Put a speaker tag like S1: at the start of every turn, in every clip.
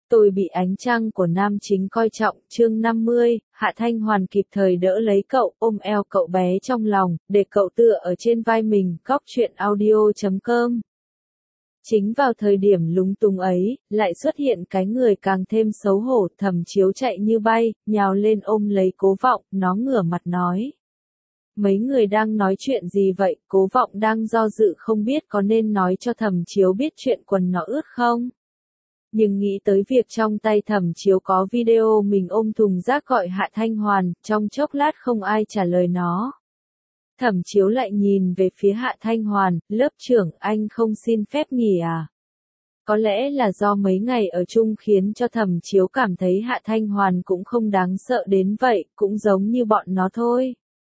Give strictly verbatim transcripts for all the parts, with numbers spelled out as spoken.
S1: Tôi bị ánh trăng của nam chính coi trọng, chương năm mươi, Hạ Thanh Hoàn kịp thời đỡ lấy cậu, ôm eo cậu bé trong lòng, để cậu tựa ở trên vai mình, góc truyện audio chấm com. Chính vào thời điểm lúng túng ấy, lại xuất hiện cái người càng thêm xấu hổ, Thẩm Chiếu chạy như bay, nhào lên ôm lấy Cố Vọng, nó ngửa mặt nói. Mấy người đang nói chuyện gì vậy? Cố Vọng đang do dự không biết có nên nói cho Thẩm Chiếu biết chuyện quần nó ướt không? Nhưng nghĩ tới việc trong tay Thẩm Chiếu có video mình ôm thùng rác gọi Hạ Thanh Hoàn, trong chốc lát không ai trả lời nó. Thẩm Chiếu lại nhìn về phía Hạ Thanh Hoàn, lớp trưởng, anh không xin phép nghỉ à? Có lẽ là do mấy ngày ở chung khiến cho Thẩm Chiếu cảm thấy Hạ Thanh Hoàn cũng không đáng sợ đến vậy, cũng giống như bọn nó thôi.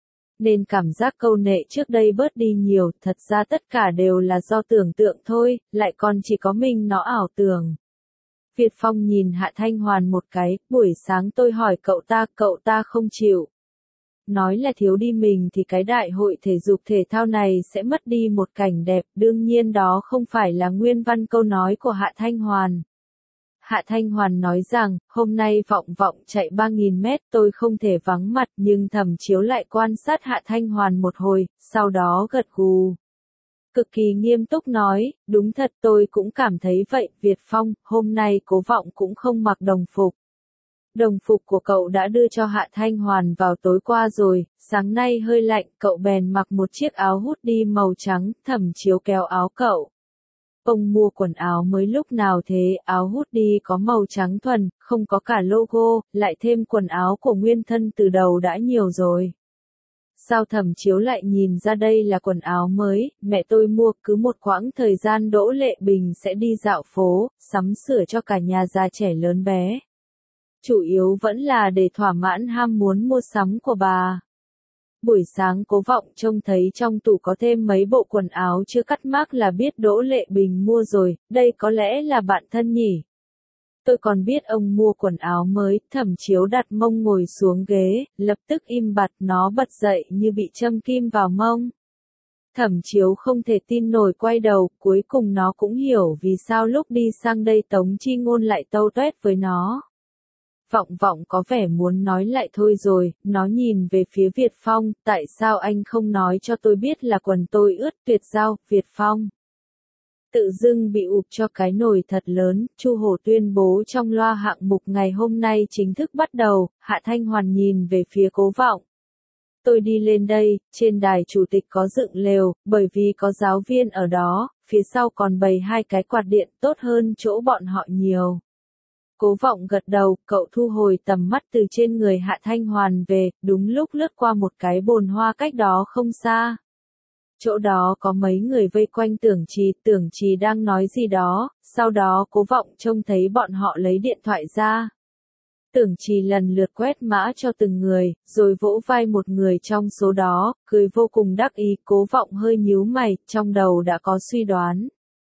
S1: Nên cảm giác câu nệ trước đây bớt đi nhiều, thật ra tất cả đều là do tưởng tượng thôi, lại còn chỉ có mình nó ảo tưởng. Việt Phong nhìn Hạ Thanh Hoàn một cái, buổi sáng tôi hỏi cậu ta, cậu ta không chịu. Nói là thiếu đi mình thì cái đại hội thể dục thể thao này sẽ mất đi một cảnh đẹp, đương nhiên đó không phải là nguyên văn câu nói của Hạ Thanh Hoàn. Hạ Thanh Hoàn nói rằng, hôm nay Vọng Vọng chạy ba nghìn mét tôi không thể vắng mặt, nhưng Thẩm Chiếu lại quan sát Hạ Thanh Hoàn một hồi, sau đó gật gù. Cực kỳ nghiêm túc nói, đúng thật tôi cũng cảm thấy vậy, Việt Phong, hôm nay Cố Vọng cũng không mặc đồng phục. Đồng phục của cậu đã đưa cho Hạ Thanh Hoàn vào tối qua rồi, sáng nay hơi lạnh, cậu bèn mặc một chiếc áo hoodie màu trắng, Thẩm Chiếu kéo áo cậu. Ông mua quần áo mới lúc nào thế, áo hoodie có màu trắng thuần, không có cả logo, lại thêm quần áo của nguyên thân từ đầu đã nhiều rồi. Sao Thẩm Chiếu lại nhìn ra đây là quần áo mới, mẹ tôi mua, cứ một quãng thời gian Đỗ Lệ Bình sẽ đi dạo phố, sắm sửa cho cả nhà già trẻ lớn bé. Chủ yếu vẫn là để thỏa mãn ham muốn mua sắm của bà. Buổi sáng Cố Vọng trông thấy trong tủ có thêm mấy bộ quần áo chưa cắt mác là biết Đỗ Lệ Bình mua rồi, đây có lẽ là bạn thân nhỉ. Tôi còn biết ông mua quần áo mới, Thẩm Chiếu đặt mông ngồi xuống ghế, lập tức im bặt, nó bật dậy như bị châm kim vào mông. Thẩm Chiếu không thể tin nổi quay đầu, cuối cùng nó cũng hiểu vì sao lúc đi sang đây Tống Chi Ngôn lại tâu tuét với nó. Vọng Vọng có vẻ muốn nói lại thôi rồi, nó nhìn về phía Việt Phong, tại sao anh không nói cho tôi biết là quần tôi ướt, tuyệt giao, Việt Phong. Tự dưng bị ụp cho cái nồi thật lớn, Chu Hổ tuyên bố trong loa hạng mục ngày hôm nay chính thức bắt đầu, Hạ Thanh Hoàn nhìn về phía Cố Vọng. Tôi đi lên đây, trên đài chủ tịch có dựng lều, bởi vì có giáo viên ở đó, phía sau còn bày hai cái quạt điện tốt hơn chỗ bọn họ nhiều. Cố Vọng gật đầu, cậu thu hồi tầm mắt từ trên người Hạ Thanh Hoàn về, đúng lúc lướt qua một cái bồn hoa cách đó không xa. Chỗ đó có mấy người vây quanh Tưởng Trì, Tưởng Trì đang nói gì đó, sau đó Cố Vọng trông thấy bọn họ lấy điện thoại ra. Tưởng Trì lần lượt quét mã cho từng người, rồi vỗ vai một người trong số đó, cười vô cùng đắc ý, Cố Vọng hơi nhíu mày, trong đầu đã có suy đoán.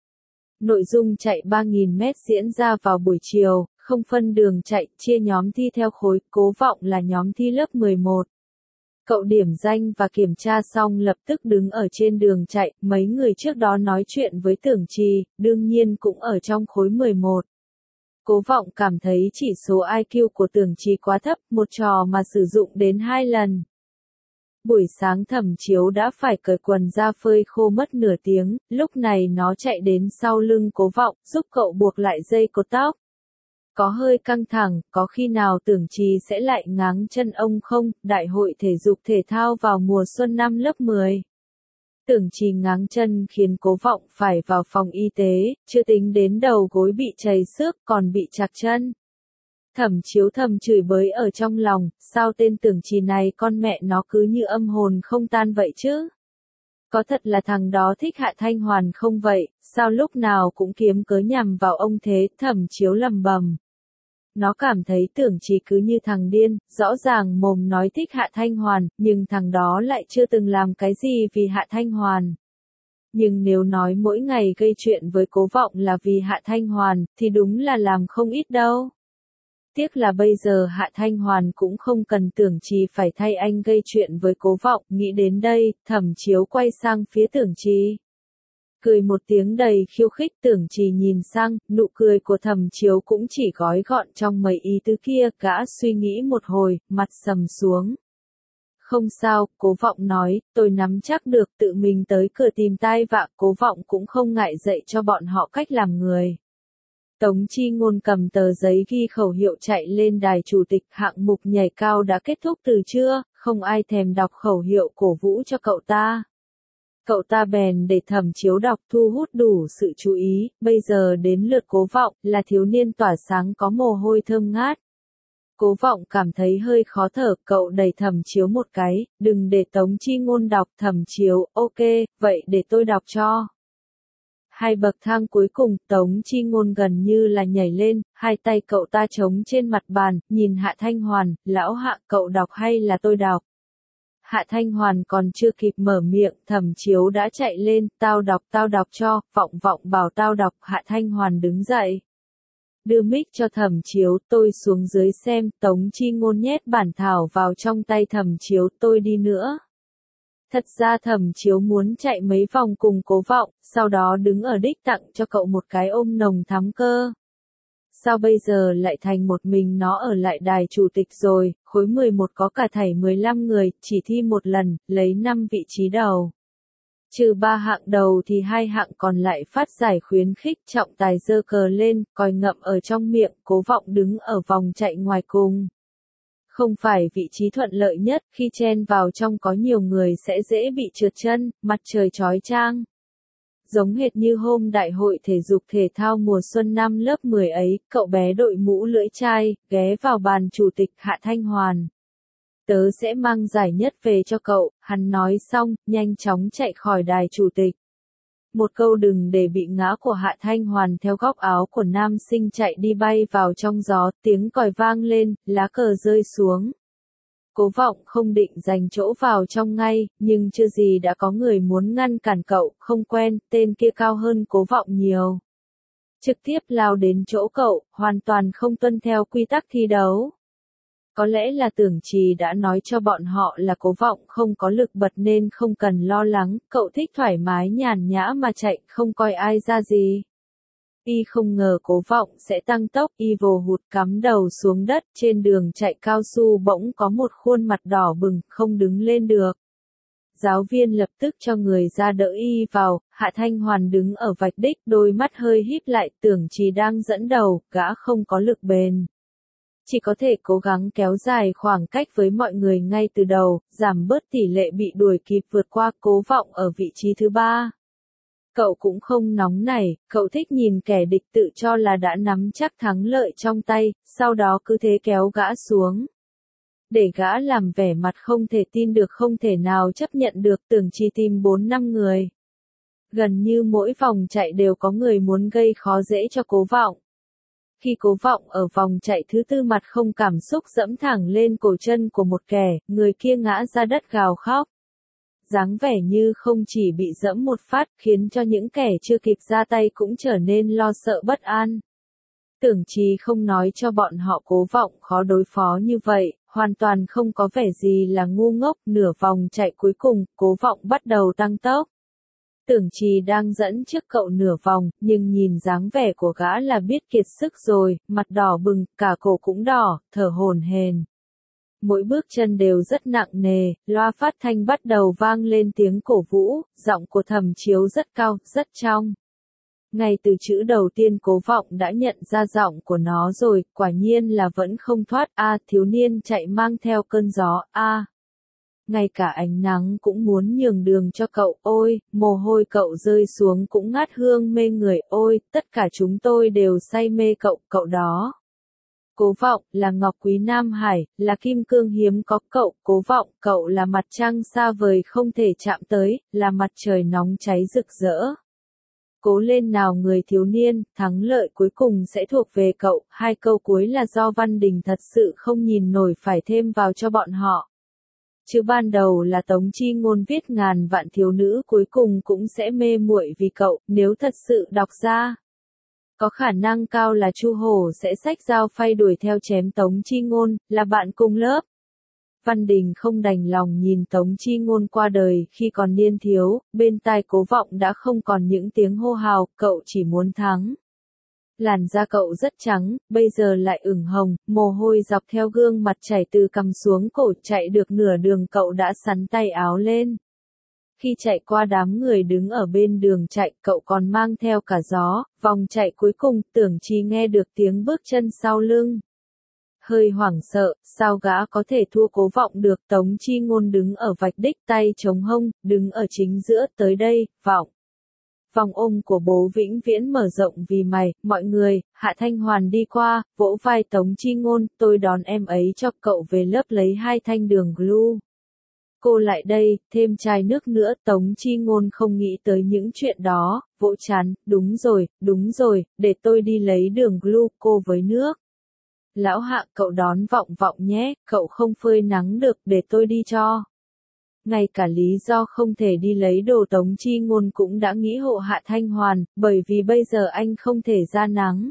S1: Nội dung chạy ba nghìn mét diễn ra vào buổi chiều, không phân đường chạy, chia nhóm thi theo khối, Cố Vọng là nhóm thi lớp mười một. Cậu điểm danh và kiểm tra xong lập tức đứng ở trên đường chạy, mấy người trước đó nói chuyện với Tưởng Trì, đương nhiên cũng ở trong khối mười một. Cố Vọng cảm thấy chỉ số i kiu của Tưởng Trì quá thấp, một trò mà sử dụng đến hai lần. Buổi sáng Thẩm Chiếu đã phải cởi quần ra phơi khô mất nửa tiếng, lúc này nó chạy đến sau lưng Cố Vọng, giúp cậu buộc lại dây cột tóc. Có hơi căng thẳng, có khi nào Tưởng Trì sẽ lại ngáng chân ông không, đại hội thể dục thể thao vào mùa xuân năm lớp mười. Tưởng Trì ngáng chân khiến Cố Vọng phải vào phòng y tế, chưa tính đến đầu gối bị trầy xước còn bị chạc chân. Thẩm Chiếu thầm chửi bới ở trong lòng, sao tên Tưởng Trì này con mẹ nó cứ như âm hồn không tan vậy chứ? Có thật là thằng đó thích Hạ Thanh Hoàn không vậy, sao lúc nào cũng kiếm cớ nhằm vào ông thế, Thẩm Chiếu lầm bầm. Nó cảm thấy Tưởng Trì cứ như thằng điên, rõ ràng mồm nói thích Hạ Thanh Hoàn, nhưng thằng đó lại chưa từng làm cái gì vì Hạ Thanh Hoàn. Nhưng nếu nói mỗi ngày gây chuyện với Cố Vọng là vì Hạ Thanh Hoàn, thì đúng là làm không ít đâu. Tiếc là bây giờ Hạ Thanh Hoàn cũng không cần Tưởng Trì phải thay anh gây chuyện với Cố Vọng, nghĩ đến đây, Thẩm Chiếu quay sang phía Tưởng Trì. Cười một tiếng đầy khiêu khích, Tưởng Trì nhìn sang, nụ cười của Thẩm Chiếu cũng chỉ gói gọn trong mấy ý tứ kia, gã suy nghĩ một hồi, mặt sầm xuống. Không sao, Cố Vọng nói, tôi nắm chắc được, tự mình tới cửa tìm tai vạ. Cố Vọng cũng không ngại dạy cho bọn họ cách làm người. Tống Chi Ngôn cầm tờ giấy ghi khẩu hiệu chạy lên đài chủ tịch. Hạng mục nhảy cao đã kết thúc từ trưa, không ai thèm đọc khẩu hiệu cổ vũ cho cậu ta. Cậu ta bèn để Thẩm Chiếu đọc, thu hút đủ sự chú ý. Bây giờ đến lượt Cố Vọng, là thiếu niên tỏa sáng có mồ hôi thơm ngát. Cố Vọng cảm thấy hơi khó thở, cậu đẩy Thẩm Chiếu một cái, đừng để Tống Chi Ngôn đọc. Thẩm Chiếu, ok, vậy để tôi đọc cho. Hai bậc thang cuối cùng, Tống Chi Ngôn gần như là nhảy lên, hai tay cậu ta trống trên mặt bàn, nhìn Hạ Thanh Hoàn, lão Hạ, cậu đọc hay là tôi đọc? Hạ Thanh Hoàn còn chưa kịp mở miệng, Thẩm Chiếu đã chạy lên, tao đọc, tao đọc cho. Vọng Vọng bảo tao đọc. Hạ Thanh Hoàn đứng dậy, đưa mic cho Thẩm Chiếu, tôi xuống dưới xem. Tống Chi Ngôn nhét bản thảo vào trong tay Thẩm Chiếu, tôi đi nữa. Thật ra Thẩm Chiếu muốn chạy mấy vòng cùng Cố Vọng, sau đó đứng ở đích tặng cho cậu một cái ôm nồng thắm cơ. Sao bây giờ lại thành một mình nó ở lại đài chủ tịch rồi? Khối mười một có cả thảy mười lăm người, chỉ thi một lần, lấy năm vị trí đầu. Trừ ba hạng đầu thì hai hạng còn lại phát giải khuyến khích. Trọng tài giơ cờ lên, còi ngậm ở trong miệng. Cố Vọng đứng ở vòng chạy ngoài cùng. Không phải vị trí thuận lợi nhất, khi chen vào trong có nhiều người sẽ dễ bị trượt chân, mặt trời chói chang. Giống hệt như hôm đại hội thể dục thể thao mùa xuân năm lớp mười ấy, cậu bé đội mũ lưỡi chai, ghé vào bàn chủ tịch. Hạ Thanh Hoàn, tớ sẽ mang giải nhất về cho cậu. Hắn nói xong, nhanh chóng chạy khỏi đài chủ tịch. Một câu đừng để bị ngã của Hạ Thanh Hoàn theo góc áo của nam sinh chạy đi bay vào trong gió, tiếng còi vang lên, lá cờ rơi xuống. Cố Vọng không định giành chỗ vào trong ngay, nhưng chưa gì đã có người muốn ngăn cản cậu, không quen, tên kia cao hơn Cố Vọng nhiều. Trực tiếp lao đến chỗ cậu, hoàn toàn không tuân theo quy tắc thi đấu. Có lẽ là Tưởng Trì đã nói cho bọn họ là Cố Vọng không có lực bật nên không cần lo lắng, cậu thích thoải mái nhàn nhã mà chạy, không coi ai ra gì. Y không ngờ Cố Vọng sẽ tăng tốc, y vồ hụt cắm đầu xuống đất, trên đường chạy cao su bỗng có một khuôn mặt đỏ bừng, không đứng lên được. Giáo viên lập tức cho người ra đỡ y vào. Hạ Thanh Hoàn đứng ở vạch đích, đôi mắt hơi híp lại. Tưởng Trì đang dẫn đầu, gã không có lực bền. Chỉ có thể cố gắng kéo dài khoảng cách với mọi người ngay từ đầu, giảm bớt tỷ lệ bị đuổi kịp vượt qua. Cố Vọng ở vị trí thứ ba. Cậu cũng không nóng nảy, cậu thích nhìn kẻ địch tự cho là đã nắm chắc thắng lợi trong tay, sau đó cứ thế kéo gã xuống. Để gã làm vẻ mặt không thể tin được, không thể nào chấp nhận được. Tưởng Trì tìm bốn năm người. Gần như mỗi vòng chạy đều có người muốn gây khó dễ cho Cố Vọng. Khi Cố Vọng ở vòng chạy thứ tư mặt không cảm xúc dẫm thẳng lên cổ chân của một kẻ, người kia ngã ra đất gào khóc. Dáng vẻ như không chỉ bị dẫm một phát, khiến cho những kẻ chưa kịp ra tay cũng trở nên lo sợ bất an. Tưởng Trì không nói cho bọn họ Cố Vọng khó đối phó như vậy, hoàn toàn không có vẻ gì là ngu ngốc. Nửa vòng chạy cuối cùng, Cố Vọng bắt đầu tăng tốc. Tưởng Trì đang dẫn trước cậu nửa vòng, nhưng nhìn dáng vẻ của gã là biết kiệt sức rồi, mặt đỏ bừng, cả cổ cũng đỏ, thở hổn hển. Mỗi bước chân đều rất nặng nề, loa phát thanh bắt đầu vang lên tiếng cổ vũ, giọng của Thẩm Chiếu rất cao, rất trong. Ngay từ chữ đầu tiên Cố Vọng đã nhận ra giọng của nó rồi, quả nhiên là vẫn không thoát. A, thiếu niên chạy mang theo cơn gió, a. Ngay cả ánh nắng cũng muốn nhường đường cho cậu, ôi, mồ hôi cậu rơi xuống cũng ngát hương mê người, ôi, tất cả chúng tôi đều say mê cậu, cậu đó. Cố Vọng, là ngọc quý Nam Hải, là kim cương hiếm có. Cậu, Cố Vọng, cậu là mặt trăng xa vời không thể chạm tới, là mặt trời nóng cháy rực rỡ. Cố lên nào người thiếu niên, thắng lợi cuối cùng sẽ thuộc về cậu. Hai câu cuối là do Văn Đình thật sự không nhìn nổi phải thêm vào cho bọn họ. Chứ ban đầu là Tống Chi Ngôn viết ngàn vạn thiếu nữ cuối cùng cũng sẽ mê muội vì cậu, nếu thật sự đọc ra. Có khả năng cao là Chu Hổ sẽ xách dao phay đuổi theo chém Tống Chi Ngôn, là bạn cùng lớp. Văn Đình không đành lòng nhìn Tống Chi Ngôn qua đời khi còn niên thiếu, bên tai Cố Vọng đã không còn những tiếng hô hào, cậu chỉ muốn thắng. Làn da cậu rất trắng, bây giờ lại ửng hồng, mồ hôi dọc theo gương mặt chảy từ cằm xuống cổ, chạy được nửa đường cậu đã sắn tay áo lên. Khi chạy qua đám người đứng ở bên đường chạy, cậu còn mang theo cả gió, vòng chạy cuối cùng, Tưởng Trì nghe được tiếng bước chân sau lưng. Hơi hoảng sợ, sao gã có thể thua Cố Vọng được. Tống Chi Ngôn đứng ở vạch đích, tay chống hông, đứng ở chính giữa, tới đây, Vọng. Vòng ôm của bố vĩnh viễn mở rộng vì mày, mọi người. Hạ Thanh Hoàn đi qua, vỗ vai Tống Chi Ngôn, tôi đón em ấy cho cậu về lớp lấy hai thanh đường glue. Cô lại đây, thêm chai nước nữa. Tống Chi Ngôn không nghĩ tới những chuyện đó, vỗ chán, đúng rồi, đúng rồi, để tôi đi lấy đường glue, cô với nước. Lão Hạ, cậu đón Vọng Vọng nhé, cậu không phơi nắng được, để tôi đi cho. Ngay cả lý do không thể đi lấy đồ Tống Chi Ngôn cũng đã nghĩ hộ Hạ Thanh Hoàn, bởi vì bây giờ anh không thể ra nắng.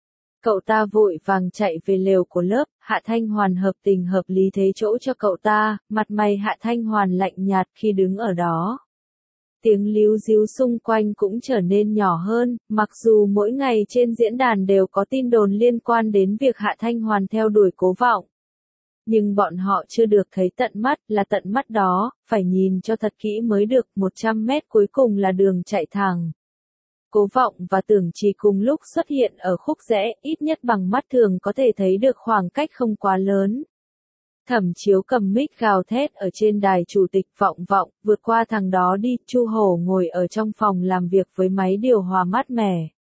S1: Cậu ta vội vàng chạy về lều của lớp, Hạ Thanh Hoàn hợp tình hợp lý thế chỗ cho cậu ta, mặt mày Hạ Thanh Hoàn lạnh nhạt khi đứng ở đó. Tiếng líu ríu xung quanh cũng trở nên nhỏ hơn, mặc dù mỗi ngày trên diễn đàn đều có tin đồn liên quan đến việc Hạ Thanh Hoàn theo đuổi Cố Vọng. Nhưng bọn họ chưa được thấy tận mắt, là tận mắt đó, phải nhìn cho thật kỹ mới được. Một trăm mét cuối cùng là đường chạy thẳng. Cố Vọng và Tưởng Trì cùng lúc xuất hiện ở khúc rẽ, ít nhất bằng mắt thường có thể thấy được khoảng cách không quá lớn. Thẩm Chiếu cầm mic gào thét ở trên đài chủ tịch. Vọng Vọng, vượt qua thằng đó đi. Chu Hổ ngồi ở trong phòng làm việc với máy điều hòa mát mẻ.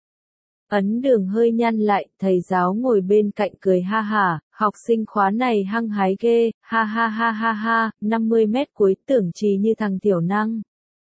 S1: Ấn Đường hơi nhăn lại, thầy giáo ngồi bên cạnh cười ha hả, học sinh khóa này hăng hái ghê, ha ha ha ha ha, năm mươi mét cuối. Tưởng Trì như thằng tiểu năng.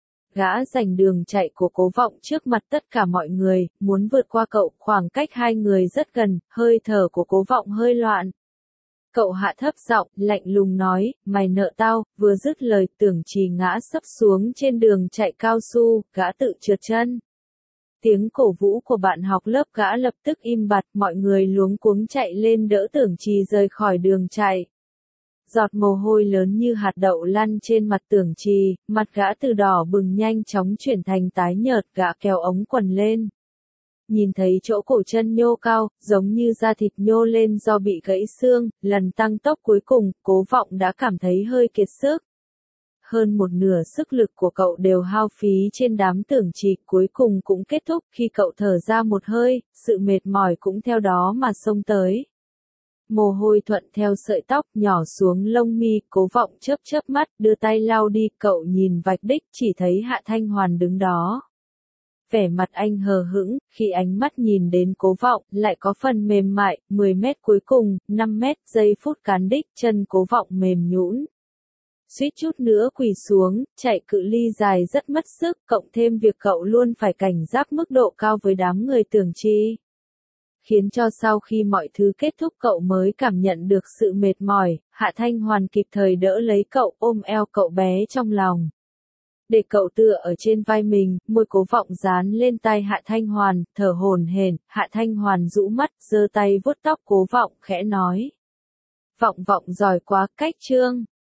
S1: Gã giành đường chạy của Cố Vọng trước mặt tất cả mọi người, muốn vượt qua cậu, khoảng cách hai người rất gần, hơi thở của Cố Vọng hơi loạn. Cậu hạ thấp giọng, lạnh lùng nói, mày nợ tao. Vừa dứt lời, Tưởng Trì ngã sấp xuống trên đường chạy cao su, gã tự trượt chân. Tiếng cổ vũ của bạn học lớp gã lập tức im bặt, mọi người luống cuống chạy lên đỡ Tưởng Trì rời khỏi đường chạy. Giọt mồ hôi lớn như hạt đậu lăn trên mặt Tưởng Trì, mặt gã từ đỏ bừng nhanh chóng chuyển thành tái nhợt, gã kéo ống quần lên. Nhìn thấy chỗ cổ chân nhô cao, giống như da thịt nhô lên do bị gãy xương, lần tăng tốc cuối cùng, Cố Vọng đã cảm thấy hơi kiệt sức. Hơn một nửa sức lực của cậu đều hao phí trên đám Tưởng Trì, cuối cùng cũng kết thúc. Khi cậu thở ra một hơi, sự mệt mỏi cũng theo đó mà xông tới. Mồ hôi thuận theo sợi tóc nhỏ xuống lông mi. Cố Vọng chớp chớp mắt, đưa tay lau đi. Cậu nhìn vạch đích, chỉ thấy Hạ Thanh Hoàn đứng đó. Vẻ mặt anh hờ hững, khi ánh mắt nhìn đến Cố Vọng, lại có phần mềm mại. Mười mét cuối cùng, năm mét, giây phút cán đích, chân Cố Vọng mềm nhũn. Suýt chút nữa quỳ xuống, chạy cự ly dài rất mất sức, cộng thêm việc cậu luôn phải cảnh giác mức độ cao với đám người Tưởng Trì. Khiến cho sau khi mọi thứ kết thúc cậu mới cảm nhận được sự mệt mỏi. Hạ Thanh Hoàn kịp thời đỡ lấy cậu, ôm eo cậu bé trong lòng. Để cậu tựa ở trên vai mình, môi Cố Vọng dán lên tai Hạ Thanh Hoàn, thở hổn hển. Hạ Thanh Hoàn rũ mắt, giơ tay vuốt tóc Cố Vọng, khẽ nói. Vọng Vọng giỏi quá, cách chương.